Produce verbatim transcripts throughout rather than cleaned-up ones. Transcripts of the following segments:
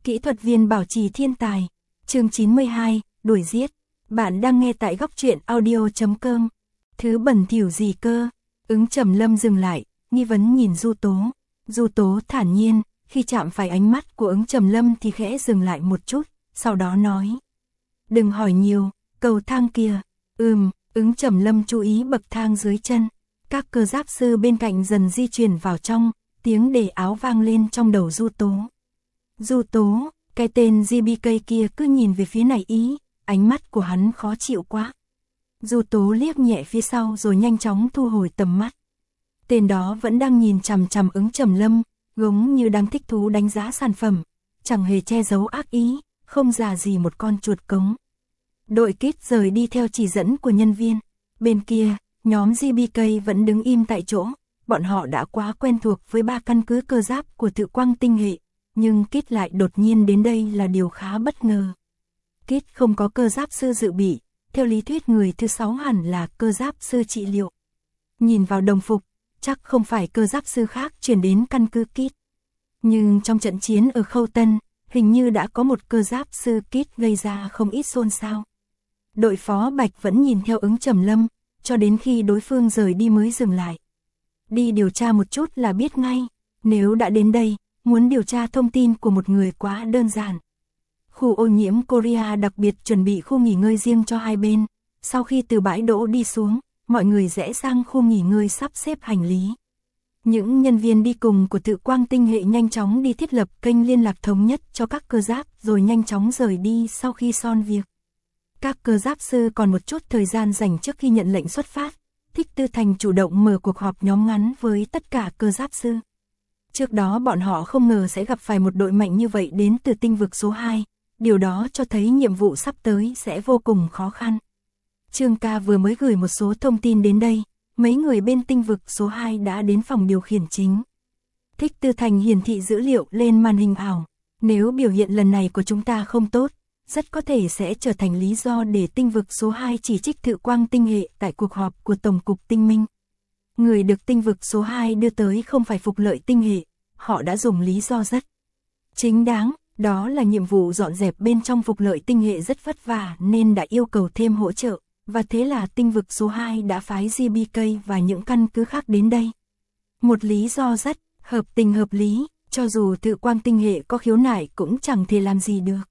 Kỹ thuật viên bảo trì thiên tài. Chương chín mươi hai, đuổi giết. Bạn đang nghe tại góc truyện audio chấm com. Thứ bẩn thỉu gì cơ? Ứng Trầm Lâm dừng lại, nghi vấn nhìn Du Tố. Du Tố thản nhiên, khi chạm phải ánh mắt của Ứng Trầm Lâm thì khẽ dừng lại một chút, sau đó nói. Đừng hỏi nhiều, cầu thang kia. Ừm, Ứng Trầm Lâm chú ý bậc thang dưới chân. Các cơ giáp sư bên cạnh dần di chuyển vào trong, tiếng đề áo vang lên trong đầu Du Tố. Du Tố, cái tên giê bê ca kia cứ nhìn về phía này ý, ánh mắt của hắn khó chịu quá. Du Tố liếc nhẹ phía sau rồi nhanh chóng thu hồi tầm mắt. Tên đó vẫn đang nhìn chằm chằm Ứng Trầm Lâm, giống như đang thích thú đánh giá sản phẩm, chẳng hề che giấu ác ý, không già gì một con chuột cống. Đội Kit rời đi theo chỉ dẫn của nhân viên. Bên kia, nhóm giê bê ca vẫn đứng im tại chỗ, bọn họ đã quá quen thuộc với ba căn cứ cơ giáp của Thự Quang tinh hệ, nhưng Kit lại đột nhiên đến đây là điều khá bất ngờ. Kit không có cơ giáp sư dự bị, theo lý thuyết người thứ sáu hẳn là cơ giáp sư trị liệu. Nhìn vào đồng phục, chắc không phải cơ giáp sư khác chuyển đến căn cứ Kit. Nhưng trong trận chiến ở Khâu Tân, hình như đã có một cơ giáp sư Kit gây ra không ít xôn xao. Đội phó Bạch vẫn nhìn theo Ứng Trầm Lâm, cho đến khi đối phương rời đi mới dừng lại. Đi điều tra một chút là biết ngay, nếu đã đến đây, muốn điều tra thông tin của một người quá đơn giản. Khu ô nhiễm Korea đặc biệt chuẩn bị khu nghỉ ngơi riêng cho hai bên, sau khi từ bãi đỗ đi xuống, mọi người rẽ sang khu nghỉ ngơi sắp xếp hành lý. Những nhân viên đi cùng của Thự Quang tinh hệ nhanh chóng đi thiết lập kênh liên lạc thống nhất cho các cơ giáp rồi nhanh chóng rời đi sau khi xong việc. Các cơ giáp sư còn một chút thời gian dành trước khi nhận lệnh xuất phát. Thích Tư Thành chủ động mở cuộc họp nhóm ngắn với tất cả cơ giáp sư. Trước đó bọn họ không ngờ sẽ gặp phải một đội mạnh như vậy đến từ tinh vực số hai, điều đó cho thấy nhiệm vụ sắp tới sẽ vô cùng khó khăn. Trương Ca vừa mới gửi một số thông tin đến đây, mấy người bên tinh vực số hai đã đến phòng điều khiển chính. Thích Tư Thành hiển thị dữ liệu lên màn hình ảo, nếu biểu hiện lần này của chúng ta không tốt, rất có thể sẽ trở thành lý do để tinh vực số hai chỉ trích Thự Quang tinh hệ tại cuộc họp của Tổng cục Tinh minh. Người được tinh vực số hai đưa tới không phải Phục Lợi tinh hệ, họ đã dùng lý do rất chính đáng, đó là nhiệm vụ dọn dẹp bên trong Phục Lợi tinh hệ rất vất vả nên đã yêu cầu thêm hỗ trợ, và thế là tinh vực số hai đã phái giê bê ca và những căn cứ khác đến đây. Một lý do rất hợp tình hợp lý, cho dù Thự Quang tinh hệ có khiếu nại cũng chẳng thể làm gì được.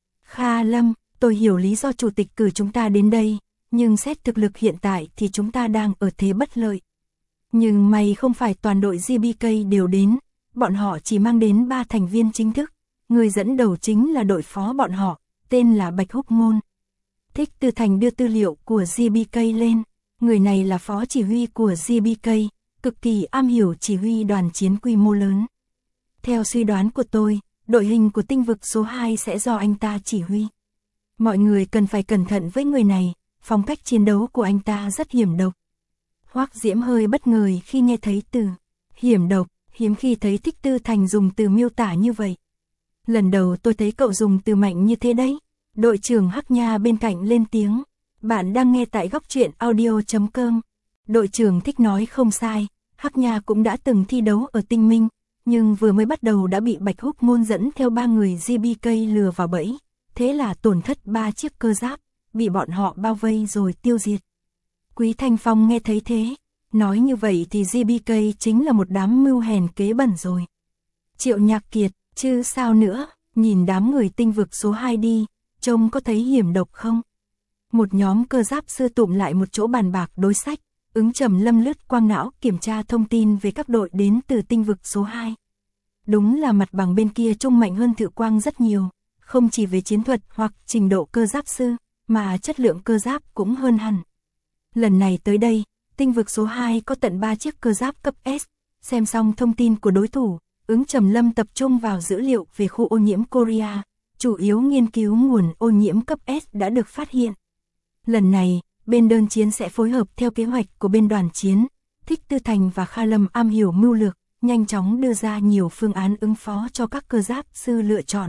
Kha Lâm, tôi hiểu lý do chủ tịch cử chúng ta đến đây, nhưng xét thực lực hiện tại thì chúng ta đang ở thế bất lợi. Nhưng may không phải toàn đội giê bê ca đều đến, bọn họ chỉ mang đến ba thành viên chính thức, người dẫn đầu chính là đội phó bọn họ, tên là Bạch Húc Ngôn. Thích Tư Thành đưa tư liệu của giê bê ca lên, người này là phó chỉ huy của giê bê ca, cực kỳ am hiểu chỉ huy đoàn chiến quy mô lớn. Theo suy đoán của tôi, đội hình của tinh vực số hai sẽ do anh ta chỉ huy. Mọi người cần phải cẩn thận với người này, phong cách chiến đấu của anh ta rất hiểm độc. Hoắc Diễm hơi bất ngờ khi nghe thấy từ hiểm độc, hiếm khi thấy Thích Tư Thành dùng từ miêu tả như vậy. Lần đầu tôi thấy cậu dùng từ mạnh như thế đấy. Đội trưởng Hắc Nha bên cạnh lên tiếng. Bạn đang nghe tại góc truyện audio chấm com. Đội trưởng Thích nói không sai, Hắc Nha cũng đã từng thi đấu ở Tinh Minh, nhưng vừa mới bắt đầu đã bị Bạch Húc Ngôn dẫn theo ba người giê bê ca lừa vào bẫy, thế là tổn thất ba chiếc cơ giáp, bị bọn họ bao vây rồi tiêu diệt. Quý Thanh Phong nghe thấy thế, nói như vậy thì giê bê ca chính là một đám mưu hèn kế bẩn rồi. Triệu Nhạc Kiệt, chứ sao nữa, nhìn đám người tinh vực số hai đi, trông có thấy hiểm độc không? Một nhóm cơ giáp sư tụm lại một chỗ bàn bạc đối sách, Ứng Trầm Lâm lướt qua não kiểm tra thông tin về các đội đến từ tinh vực số hai. Đúng là mặt bằng bên kia trông mạnh hơn Thự Quang rất nhiều, không chỉ về chiến thuật hoặc trình độ cơ giáp sư, mà chất lượng cơ giáp cũng hơn hẳn. Lần này tới đây, tinh vực số hai có tận ba chiếc cơ giáp cấp S, xem xong thông tin của đối thủ, Ứng Trầm Lâm tập trung vào dữ liệu về khu ô nhiễm Korea, chủ yếu nghiên cứu nguồn ô nhiễm cấp S đã được phát hiện. Lần này, bên đơn chiến sẽ phối hợp theo kế hoạch của bên đoàn chiến, Thích Tư Thành và Kha Lâm am hiểu mưu lược, nhanh chóng đưa ra nhiều phương án ứng phó cho các cơ giáp sư lựa chọn.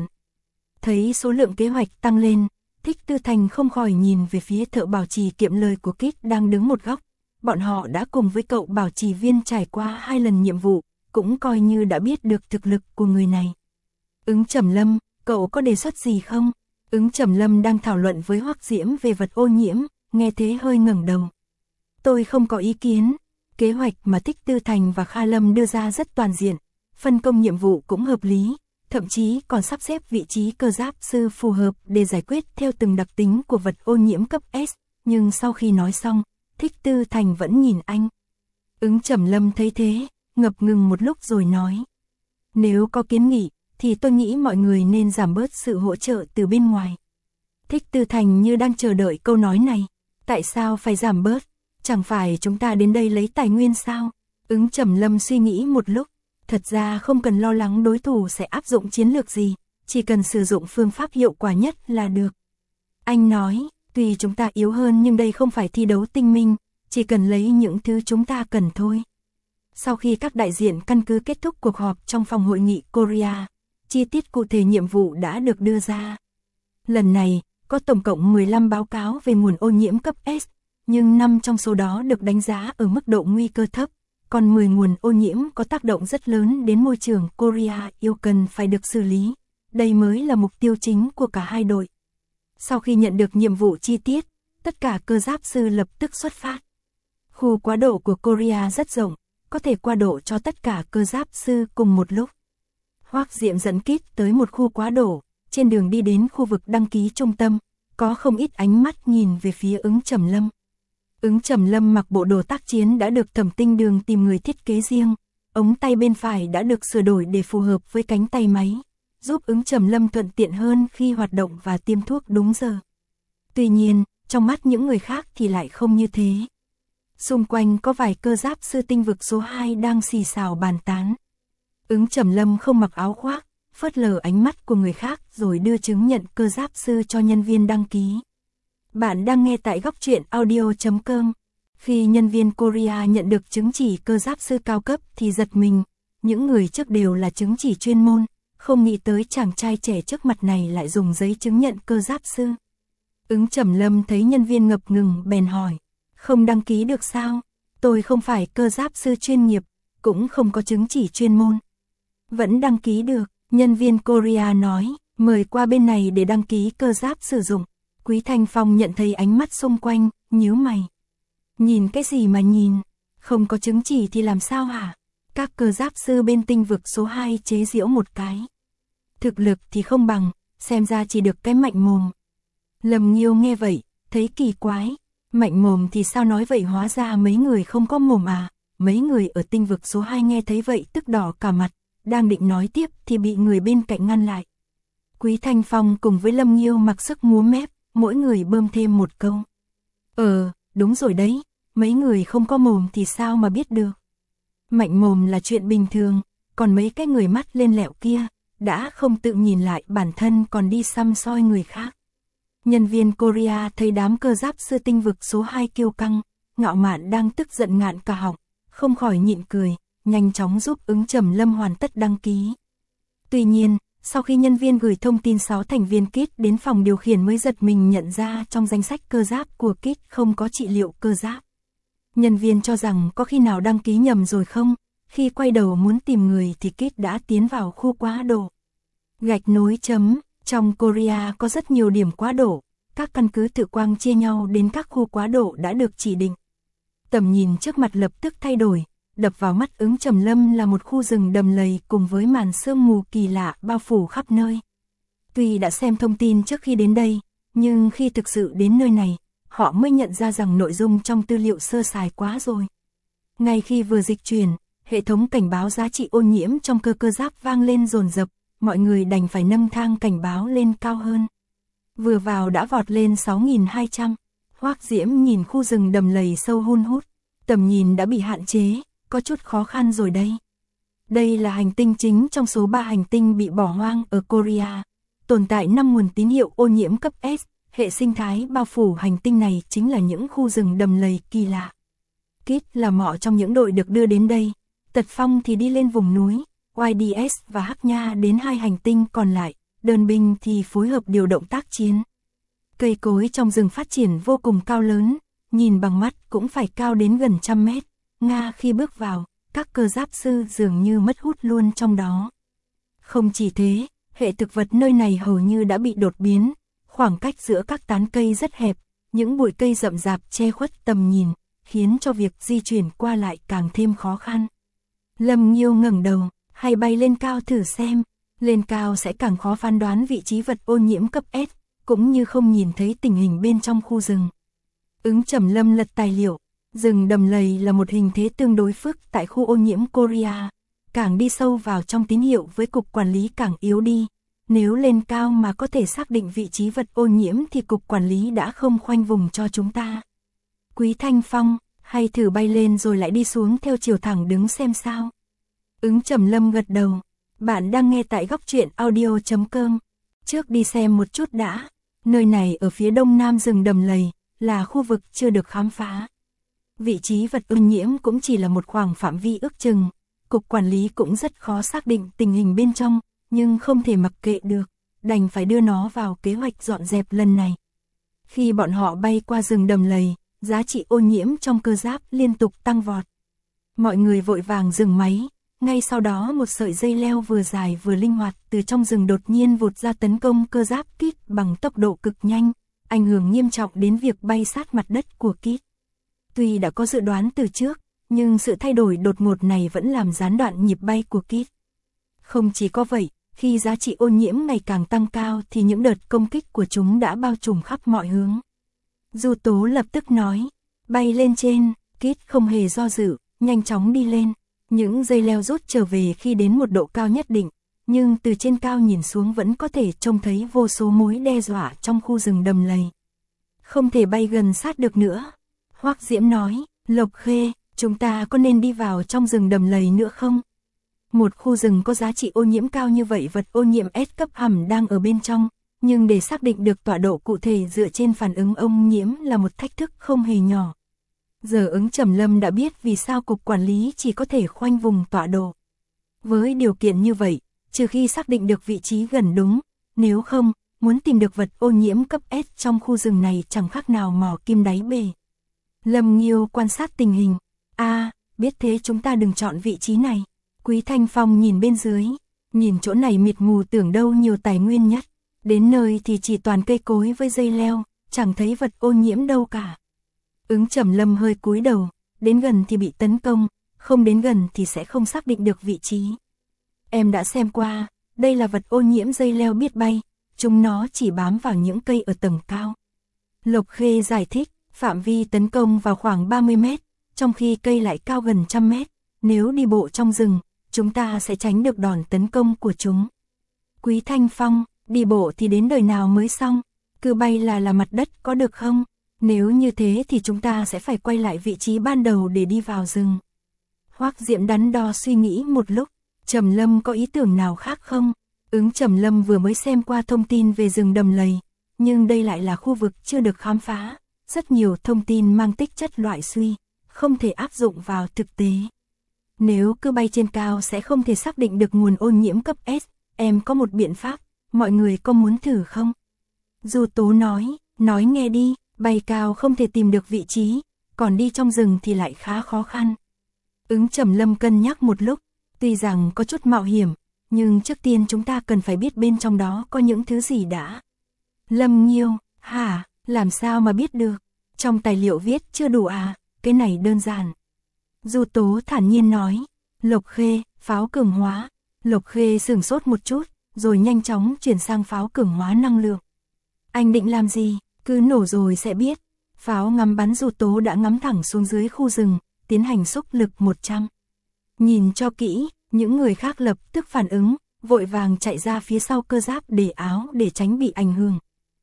Thấy số lượng kế hoạch tăng lên, Thích Tư Thành không khỏi nhìn về phía thợ bảo trì kiệm lời của Kit đang đứng một góc. Bọn họ đã cùng với cậu bảo trì viên trải qua hai lần nhiệm vụ, cũng coi như đã biết được thực lực của người này. Ứng Trầm Lâm, cậu có đề xuất gì không? Ứng Trầm Lâm đang thảo luận với Hoắc Diễm về vật ô nhiễm, nghe thế hơi ngẩng đầu. Tôi không có ý kiến, kế hoạch mà Thích Tư Thành và Kha Lâm đưa ra rất toàn diện, phân công nhiệm vụ cũng hợp lý, thậm chí còn sắp xếp vị trí cơ giáp sư phù hợp để giải quyết theo từng đặc tính của vật ô nhiễm cấp S, nhưng sau khi nói xong, Thích Tư Thành vẫn nhìn anh. Ứng Trầm Lâm thấy thế, ngập ngừng một lúc rồi nói. Nếu có kiến nghị, thì tôi nghĩ mọi người nên giảm bớt sự hỗ trợ từ bên ngoài. Thích Tư Thành như đang chờ đợi câu nói này. Tại sao phải giảm bớt? Chẳng phải chúng ta đến đây lấy tài nguyên sao? Ứng Trầm Lâm suy nghĩ một lúc. Thật ra không cần lo lắng đối thủ sẽ áp dụng chiến lược gì, chỉ cần sử dụng phương pháp hiệu quả nhất là được. Anh nói, tuy chúng ta yếu hơn nhưng đây không phải thi đấu tinh minh, chỉ cần lấy những thứ chúng ta cần thôi. Sau khi các đại diện căn cứ kết thúc cuộc họp trong phòng hội nghị Korea, chi tiết cụ thể nhiệm vụ đã được đưa ra. Lần này, có tổng cộng mười lăm báo cáo về nguồn ô nhiễm cấp S, nhưng năm trong số đó được đánh giá ở mức độ nguy cơ thấp, còn mười nguồn ô nhiễm có tác động rất lớn đến môi trường Korea yêu cần phải được xử lý. Đây mới là mục tiêu chính của cả hai đội. Sau khi nhận được nhiệm vụ chi tiết, tất cả cơ giáp sư lập tức xuất phát. Khu quá độ của Korea rất rộng, có thể qua độ cho tất cả cơ giáp sư cùng một lúc. Hoắc Diễm dẫn Kit tới một khu quá độ, trên đường đi đến khu vực đăng ký trung tâm, có không ít ánh mắt nhìn về phía Ứng Trầm Lâm. Ứng Trầm Lâm mặc bộ đồ tác chiến đã được Thẩm Tinh Đường tìm người thiết kế riêng, ống tay bên phải đã được sửa đổi để phù hợp với cánh tay máy, giúp Ứng Trầm Lâm thuận tiện hơn khi hoạt động và tiêm thuốc đúng giờ. Tuy nhiên, trong mắt những người khác thì lại không như thế. Xung quanh có vài cơ giáp sư tinh vực số hai đang xì xào bàn tán. Ứng Trầm Lâm không mặc áo khoác, phớt lờ ánh mắt của người khác rồi đưa chứng nhận cơ giáp sư cho nhân viên đăng ký. Bạn đang nghe tại góc truyện audio chấm com. Khi nhân viên Korea nhận được chứng chỉ cơ giáp sư cao cấp thì giật mình, những người trước đều là chứng chỉ chuyên môn, không nghĩ tới chàng trai trẻ trước mặt này lại dùng giấy chứng nhận cơ giáp sư. Ứng Trầm Lâm thấy nhân viên ngập ngừng bèn hỏi, không đăng ký được sao? Tôi không phải cơ giáp sư chuyên nghiệp, cũng không có chứng chỉ chuyên môn. Vẫn đăng ký được, nhân viên Korea nói, mời qua bên này để đăng ký cơ giáp sử dụng. Quý Thanh Phong nhận thấy ánh mắt xung quanh, nhíu mày. Nhìn cái gì mà nhìn, không có chứng chỉ thì làm sao hả? Các cơ giáp sư bên tinh vực số hai chế giễu một cái. Thực lực thì không bằng, xem ra chỉ được cái mạnh mồm. Lâm Nghiêu nghe vậy, thấy kỳ quái. Mạnh mồm thì sao nói vậy, hóa ra mấy người không có mồm à? Mấy người ở tinh vực số hai nghe thấy vậy tức đỏ cả mặt, đang định nói tiếp thì bị người bên cạnh ngăn lại. Quý Thanh Phong cùng với Lâm Nghiêu mặc sức múa mép, mỗi người bơm thêm một câu. Ờ, đúng rồi đấy, mấy người không có mồm thì sao mà biết được. Mạnh mồm là chuyện bình thường, còn mấy cái người mắt lên lẹo kia, đã không tự nhìn lại bản thân còn đi xăm soi người khác. Nhân viên Korea thấy đám cơ giáp sư tinh vực số hai kiêu căng, ngạo mạn đang tức giận ngạn cả họng, không khỏi nhịn cười, nhanh chóng giúp Ứng Trầm Lâm hoàn tất đăng ký. Tuy nhiên, sau khi nhân viên gửi thông tin sáu thành viên Kit đến phòng điều khiển mới giật mình nhận ra trong danh sách cơ giáp của Kit không có trị liệu cơ giáp. Nhân viên cho rằng có khi nào đăng ký nhầm rồi không, khi quay đầu muốn tìm người thì Kit đã tiến vào khu quá độ. Gạch nối chấm, trong Korea có rất nhiều điểm quá độ, các căn cứ tự quang chia nhau đến các khu quá độ đã được chỉ định. Tầm nhìn trước mặt lập tức thay đổi, đập vào mắt Ứng Trầm Lâm là một khu rừng đầm lầy cùng với màn sương mù kỳ lạ bao phủ khắp nơi. Tuy đã xem thông tin trước khi đến đây, nhưng khi thực sự đến nơi này, họ mới nhận ra rằng nội dung trong tư liệu sơ sài quá rồi. Ngay khi vừa dịch chuyển, hệ thống cảnh báo giá trị ô nhiễm trong cơ cơ giáp vang lên dồn dập, mọi người đành phải nâng thang cảnh báo lên cao hơn. Vừa vào đã vọt lên sáu nghìn hai trăm. Hoắc Diễm nhìn khu rừng đầm lầy sâu hun hút, tầm nhìn đã bị hạn chế, có chút khó khăn rồi đây. Đây là hành tinh chính trong số ba hành tinh bị bỏ hoang ở Korea, tồn tại năm nguồn tín hiệu ô nhiễm cấp S, hệ sinh thái bao phủ hành tinh này chính là những khu rừng đầm lầy kỳ lạ. Kit là mọ trong những đội được đưa đến đây, Tật Phong thì đi lên vùng núi, Y D S và Hắc Nha đến hai hành tinh còn lại, đơn binh thì phối hợp điều động tác chiến. Cây cối trong rừng phát triển vô cùng cao lớn, nhìn bằng mắt cũng phải cao đến gần trăm mét. Nga khi bước vào, các cơ giáp sư dường như mất hút luôn trong đó. Không chỉ thế, hệ thực vật nơi này hầu như đã bị đột biến, khoảng cách giữa các tán cây rất hẹp, những bụi cây rậm rạp che khuất tầm nhìn, khiến cho việc di chuyển qua lại càng thêm khó khăn. Lâm Nghiêu ngẩng đầu, hay bay lên cao thử xem, lên cao sẽ càng khó phán đoán vị trí vật ô nhiễm cấp S, cũng như không nhìn thấy tình hình bên trong khu rừng. Ứng Trầm Lâm lật tài liệu, rừng đầm lầy là một hình thế tương đối phức tại khu ô nhiễm Korea, càng đi sâu vào trong tín hiệu với cục quản lý càng yếu đi. Nếu lên cao mà có thể xác định vị trí vật ô nhiễm thì cục quản lý đã không khoanh vùng cho chúng ta. Quý Thanh Phong, hay thử bay lên rồi lại đi xuống theo chiều thẳng đứng xem sao. Ứng Trầm Lâm gật đầu. Bạn đang nghe tại góc truyện audio chấm com. Trước đi xem một chút đã. Nơi này ở phía đông nam rừng đầm lầy, là khu vực chưa được khám phá. Vị trí vật ô nhiễm cũng chỉ là một khoảng phạm vi ước chừng. Cục quản lý cũng rất khó xác định tình hình bên trong, nhưng không thể mặc kệ được, đành phải đưa nó vào kế hoạch dọn dẹp lần này. Khi bọn họ bay qua rừng đầm lầy, giá trị ô nhiễm trong cơ giáp liên tục tăng vọt. Mọi người vội vàng dừng máy, ngay sau đó một sợi dây leo vừa dài vừa linh hoạt từ trong rừng đột nhiên vụt ra tấn công cơ giáp Kit bằng tốc độ cực nhanh, ảnh hưởng nghiêm trọng đến việc bay sát mặt đất của Kit. Tuy đã có dự đoán từ trước, nhưng sự thay đổi đột ngột này vẫn làm gián đoạn nhịp bay của Kit. Không chỉ có vậy, khi giá trị ô nhiễm ngày càng tăng cao thì những đợt công kích của chúng đã bao trùm khắp mọi hướng. Du Tố lập tức nói, bay lên trên, Kit không hề do dự, nhanh chóng đi lên. Những dây leo rút trở về khi đến một độ cao nhất định, nhưng từ trên cao nhìn xuống vẫn có thể trông thấy vô số mối đe dọa trong khu rừng đầm lầy. Không thể bay gần sát được nữa. Hoắc Diễm nói, Lộc Khê, chúng ta có nên đi vào trong rừng đầm lầy nữa không? Một khu rừng có giá trị ô nhiễm cao như vậy, vật ô nhiễm S cấp hẳn đang ở bên trong, nhưng để xác định được tọa độ cụ thể dựa trên phản ứng ô nhiễm là một thách thức không hề nhỏ. Giờ Ứng Trầm Lâm đã biết vì sao cục quản lý chỉ có thể khoanh vùng tọa độ. Với điều kiện như vậy, trừ khi xác định được vị trí gần đúng, nếu không, muốn tìm được vật ô nhiễm cấp S trong khu rừng này chẳng khác nào mò kim đáy bể. Lâm Nghiêu quan sát tình hình. A, à, biết thế chúng ta đừng chọn vị trí này. Quý Thanh Phong nhìn bên dưới, nhìn chỗ này mịt mù tưởng đâu nhiều tài nguyên nhất. Đến nơi thì chỉ toàn cây cối với dây leo, chẳng thấy vật ô nhiễm đâu cả. Ứng Trầm Lâm hơi cúi đầu, đến gần thì bị tấn công, không đến gần thì sẽ không xác định được vị trí. Em đã xem qua, đây là vật ô nhiễm dây leo biết bay, chúng nó chỉ bám vào những cây ở tầng cao. Lộc Khê giải thích, phạm vi tấn công vào khoảng ba mươi mét, trong khi cây lại cao gần một trăm mét, nếu đi bộ trong rừng, chúng ta sẽ tránh được đòn tấn công của chúng. Quý Thanh Phong, đi bộ thì đến đời nào mới xong, cứ bay là là mặt đất có được không? Nếu như thế thì chúng ta sẽ phải quay lại vị trí ban đầu để đi vào rừng. Hoắc Diễm đắn đo suy nghĩ một lúc, Trầm Lâm có ý tưởng nào khác không? Ứng Trầm Lâm vừa mới xem qua thông tin về rừng đầm lầy, nhưng đây lại là khu vực chưa được khám phá, rất nhiều thông tin mang tích chất loại suy, không thể áp dụng vào thực tế. Nếu cứ bay trên cao sẽ không thể xác định được nguồn ô nhiễm cấp S, em có một biện pháp, mọi người có muốn thử không? Du Tố nói, nói nghe đi. Bay cao không thể tìm được vị trí, còn đi trong rừng thì lại khá khó khăn. Ứng Trầm Lâm cân nhắc một lúc, tuy rằng có chút mạo hiểm, nhưng trước tiên chúng ta cần phải biết bên trong đó có những thứ gì đã. Lâm Nghiêu, hả, làm sao mà biết được? Trong tài liệu viết chưa đủ à, cái này đơn giản. Du Tố thản nhiên nói, Lộc Khê, pháo cường hóa. Lộc Khê sửng sốt một chút, rồi nhanh chóng chuyển sang pháo cường hóa năng lượng. Anh định làm gì? Cứ nổ rồi sẽ biết. Pháo ngắm bắn. Du Tố đã ngắm thẳng xuống dưới khu rừng, tiến hành xúc lực một trăm. Nhìn cho kỹ, những người khác lập tức phản ứng, vội vàng chạy ra phía sau cơ giáp để áo để tránh bị ảnh hưởng.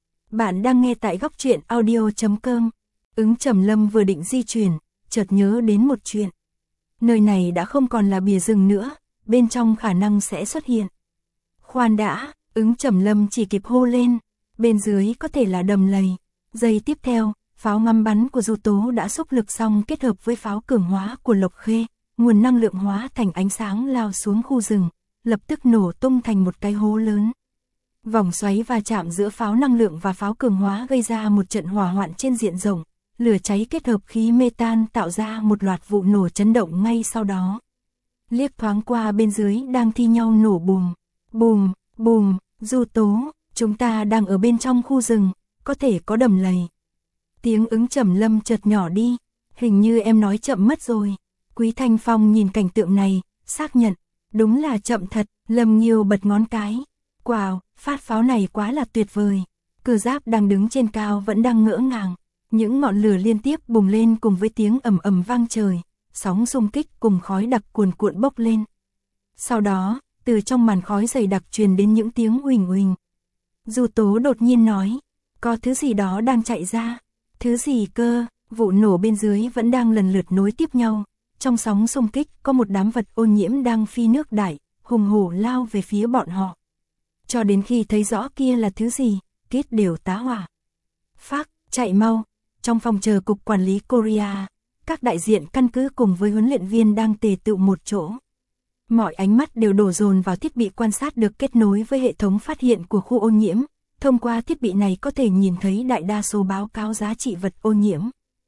Bạn đang nghe tại góc truyện audio chấm com. Ứng Trầm Lâm vừa định di chuyển, chợt nhớ đến một chuyện. Nơi này đã không còn là bìa rừng nữa, bên trong khả năng sẽ xuất hiện. Khoan đã, Ứng Trầm Lâm chỉ kịp hô lên. Bên dưới có thể là đầm lầy. Giây tiếp theo, pháo ngắm bắn của Du Tố đã xúc lực xong kết hợp với pháo cường hóa của Lộc Khê, nguồn năng lượng hóa thành ánh sáng lao xuống khu rừng, lập tức nổ tung thành một cái hố lớn. Vòng xoáy va chạm giữa pháo năng lượng và pháo cường hóa gây ra một trận hỏa hoạn trên diện rộng, lửa cháy kết hợp khí metan tạo ra một loạt vụ nổ chấn động ngay sau đó. Liếc thoáng qua bên dưới đang thi nhau nổ bùm, bùm, Bùm, Du Tố, chúng ta đang ở bên trong khu rừng, có thể có đầm lầy. Tiếng Ứng Trầm Lâm chợt nhỏ đi, hình như em nói chậm mất rồi. Quý Thanh Phong nhìn cảnh tượng này, xác nhận, đúng là chậm thật. Lâm Nghiêu bật ngón cái. Wow, phát pháo này quá là tuyệt vời. Cơ giáp đang đứng trên cao vẫn đang ngỡ ngàng. Những ngọn lửa liên tiếp bùng lên cùng với tiếng ầm ầm vang trời, sóng xung kích cùng khói đặc cuồn cuộn bốc lên. Sau đó, từ trong màn khói dày đặc truyền đến những tiếng huỳnh huỳnh. Du Tố đột nhiên nói, có thứ gì đó đang chạy ra. Thứ gì cơ? Vụ nổ bên dưới vẫn đang lần lượt nối tiếp nhau. Trong sóng xung kích có một đám vật ô nhiễm đang phi nước đại, hùng hổ lao về phía bọn họ. Cho đến khi thấy rõ kia là thứ gì, Kit đều tá hỏa. Phác, chạy mau. Trong phòng chờ cục quản lý Korea, các đại diện căn cứ cùng với huấn luyện viên đang tề tựu một chỗ. Mọi ánh mắt đều đổ dồn vào thiết bị quan sát được kết nối với hệ thống phát hiện của khu ô nhiễm. Thông qua thiết bị này có thể nhìn thấy đại đa số báo cáo giá trị vật ô nhiễm.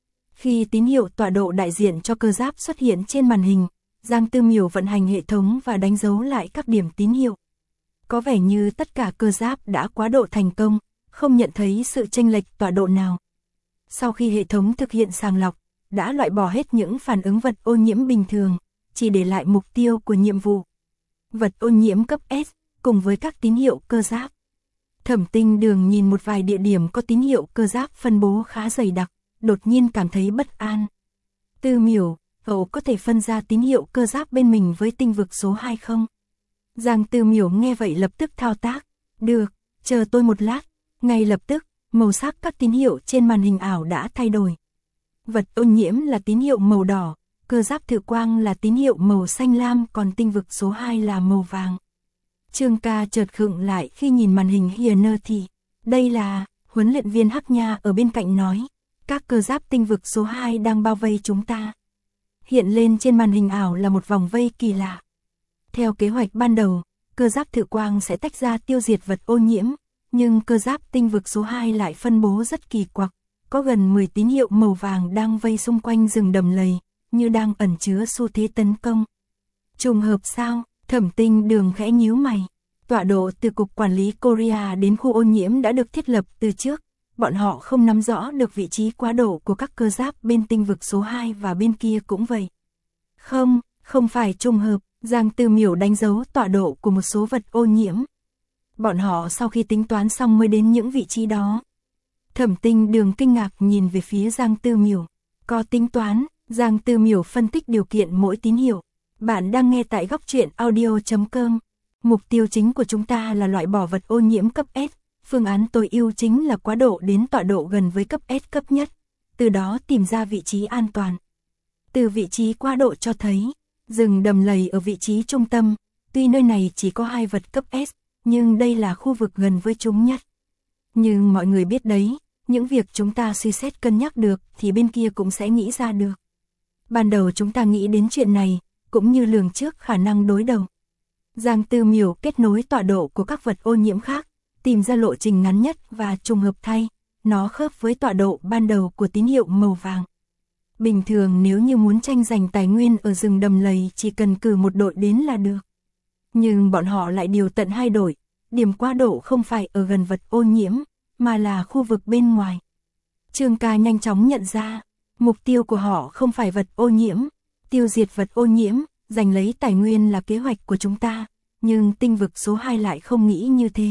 Khi tín hiệu tọa độ đại diện cho cơ giáp xuất hiện trên màn hình, Giang Tư Miểu vận hành hệ thống và đánh dấu lại các điểm tín hiệu. Có vẻ như tất cả cơ giáp đã quá độ thành công, không nhận thấy sự chênh lệch tọa độ nào. Sau khi hệ thống thực hiện sàng lọc, đã loại bỏ hết những phản ứng vật ô nhiễm bình thường, chỉ để lại mục tiêu của nhiệm vụ. Vật ô nhiễm cấp S, cùng với các tín hiệu cơ giáp. Thẩm Tinh Đường nhìn một vài địa điểm có tín hiệu cơ giáp phân bố khá dày đặc, đột nhiên cảm thấy bất an. Tư Miểu, cậu có thể phân ra tín hiệu cơ giáp bên mình với tinh vực số hai không? Giang Tư Miểu nghe vậy lập tức thao tác. Được, chờ tôi một lát. Ngay lập tức, màu sắc các tín hiệu trên màn hình ảo đã thay đổi. Vật ô nhiễm là tín hiệu màu đỏ, cơ giáp thử quang là tín hiệu màu xanh lam, còn tinh vực số hai là màu vàng. Trương Ca chợt khựng lại khi nhìn màn hình Hierner thì, đây là, huấn luyện viên Hắc Nha ở bên cạnh nói, các cơ giáp tinh vực số hai đang bao vây chúng ta. Hiện lên trên màn hình ảo là một vòng vây kỳ lạ. Theo kế hoạch ban đầu, cơ giáp thử quang sẽ tách ra tiêu diệt vật ô nhiễm, nhưng cơ giáp tinh vực số hai lại phân bố rất kỳ quặc, có gần mười tín hiệu màu vàng đang vây xung quanh rừng đầm lầy, như đang ẩn chứa xu thế tấn công. Trùng hợp sao? Thẩm Tinh Đường khẽ nhíu mày. Tọa độ từ cục quản lý Korea đến khu ô nhiễm đã được thiết lập từ trước, bọn họ không nắm rõ được vị trí quá độ của các cơ giáp bên tinh vực số hai và bên kia cũng vậy. Không, không phải trùng hợp, Giang Tư Miểu đánh dấu tọa độ của một số vật ô nhiễm. Bọn họ sau khi tính toán xong mới đến những vị trí đó. Thẩm Tinh Đường kinh ngạc nhìn về phía Giang Tư Miểu. Có tính toán, Giang Tư Miểu phân tích điều kiện mỗi tín hiệu. Bạn đang nghe tại góc truyện audio chấm com. Mục tiêu chính của chúng ta là loại bỏ vật ô nhiễm cấp S. Phương án tối ưu chính là quá độ đến tọa độ gần với cấp S cấp nhất. Từ đó tìm ra vị trí an toàn. Từ vị trí quá độ cho thấy, rừng đầm lầy ở vị trí trung tâm. Tuy nơi này chỉ có hai vật cấp S, nhưng đây là khu vực gần với chúng nhất. Nhưng mọi người biết đấy, những việc chúng ta suy xét cân nhắc được thì bên kia cũng sẽ nghĩ ra được. Ban đầu chúng ta nghĩ đến chuyện này, cũng như lường trước khả năng đối đầu. Giang Tư Miểu kết nối tọa độ của các vật ô nhiễm khác, tìm ra lộ trình ngắn nhất và trùng hợp thay, nó khớp với tọa độ ban đầu của tín hiệu màu vàng. Bình thường nếu như muốn tranh giành tài nguyên ở rừng đầm lầy chỉ cần cử một đội đến là được. Nhưng bọn họ lại điều tận hai đội, điểm quá độ không phải ở gần vật ô nhiễm, mà là khu vực bên ngoài. Trương Ca nhanh chóng nhận ra, mục tiêu của họ không phải vật ô nhiễm, tiêu diệt vật ô nhiễm, giành lấy tài nguyên là kế hoạch của chúng ta, nhưng tinh vực số hai lại không nghĩ như thế.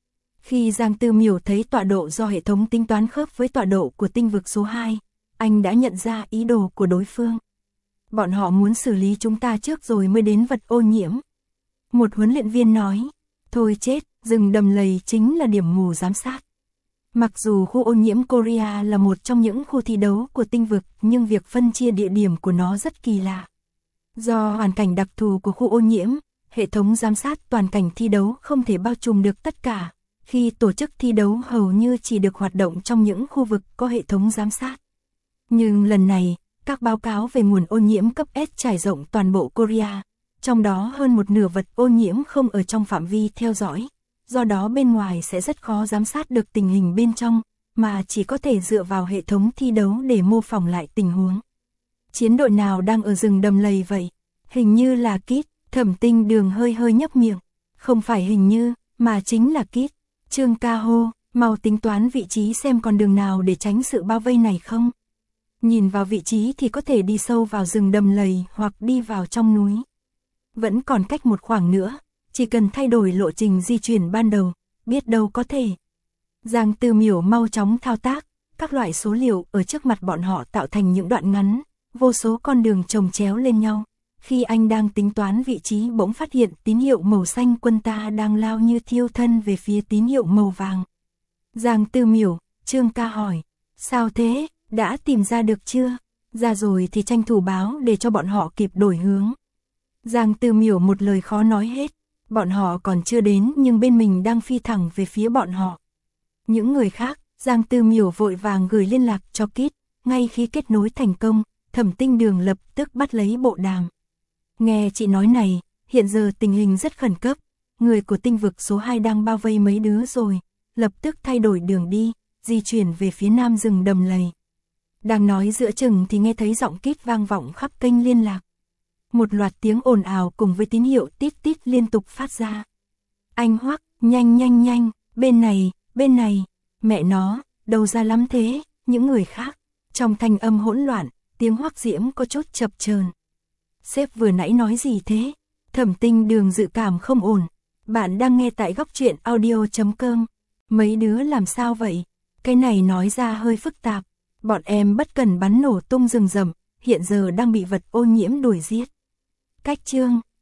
Khi Giang Tư Miểu thấy tọa độ do hệ thống tính toán khớp với tọa độ của tinh vực số hai, anh đã nhận ra ý đồ của đối phương. Bọn họ muốn xử lý chúng ta trước rồi mới đến vật ô nhiễm. Một huấn luyện viên nói, thôi chết, rừng đầm lầy chính là điểm mù giám sát. Mặc dù khu ô nhiễm Korea là một trong những khu thi đấu của tinh vực, nhưng việc phân chia địa điểm của nó rất kỳ lạ. Do hoàn cảnh đặc thù của khu ô nhiễm, hệ thống giám sát toàn cảnh thi đấu không thể bao trùm được tất cả. Khi tổ chức thi đấu hầu như chỉ được hoạt động trong những khu vực có hệ thống giám sát. Nhưng lần này, các báo cáo về nguồn ô nhiễm cấp S trải rộng toàn bộ Korea, trong đó hơn một nửa vật ô nhiễm không ở trong phạm vi theo dõi. Do đó bên ngoài sẽ rất khó giám sát được tình hình bên trong, mà chỉ có thể dựa vào hệ thống thi đấu để mô phỏng lại tình huống. Chiến đội nào đang ở rừng đầm lầy vậy? Hình như là Kit. Thẩm Tinh Đường hơi hơi nhấp miệng. Không phải hình như, mà chính là Kít. Trương ca hô, mau tính toán vị trí xem còn đường nào để tránh sự bao vây này không. Nhìn vào vị trí thì có thể đi sâu vào rừng đầm lầy hoặc đi vào trong núi. Vẫn còn cách một khoảng nữa, chỉ cần thay đổi lộ trình di chuyển ban đầu, biết đâu có thể. Giang Tư Miểu mau chóng thao tác, các loại số liệu ở trước mặt bọn họ tạo thành những đoạn ngắn, vô số con đường chồng chéo lên nhau. Khi anh đang tính toán vị trí bỗng phát hiện tín hiệu màu xanh quân ta đang lao như thiêu thân về phía tín hiệu màu vàng. Giang Tư Miểu, Trương ca hỏi, sao thế, đã tìm ra được chưa? Ra rồi thì tranh thủ báo để cho bọn họ kịp đổi hướng. Giang Tư Miểu một lời khó nói hết, bọn họ còn chưa đến nhưng bên mình đang phi thẳng về phía bọn họ. Những người khác, Giang Tư Miểu vội vàng gửi liên lạc cho Kít, ngay khi kết nối thành công, Thẩm Tinh Đường lập tức bắt lấy bộ đàm. Nghe chị nói này, hiện giờ tình hình rất khẩn cấp, người của tinh vực số hai đang bao vây mấy đứa rồi, lập tức thay đổi đường đi, di chuyển về phía nam rừng đầm lầy. Đang nói giữa chừng thì nghe thấy giọng Kít vang vọng khắp kênh liên lạc. Một loạt tiếng ồn ào cùng với tín hiệu tít tít liên tục phát ra. Anh Hoắc, nhanh nhanh nhanh, bên này, bên này, mẹ nó, đâu ra lắm thế, những người khác. Trong thanh âm hỗn loạn, tiếng Hoắc Diễm có chút chập chờn. Sếp vừa nãy nói gì thế? Thẩm Tinh Đường dự cảm không ổn. Bạn đang nghe tại góc truyện audio chấm com. Mấy đứa làm sao vậy? Cái này nói ra hơi phức tạp. Bọn em bất cần bắn nổ tung rừng rậm, hiện giờ đang bị vật ô nhiễm đuổi giết. Cách chương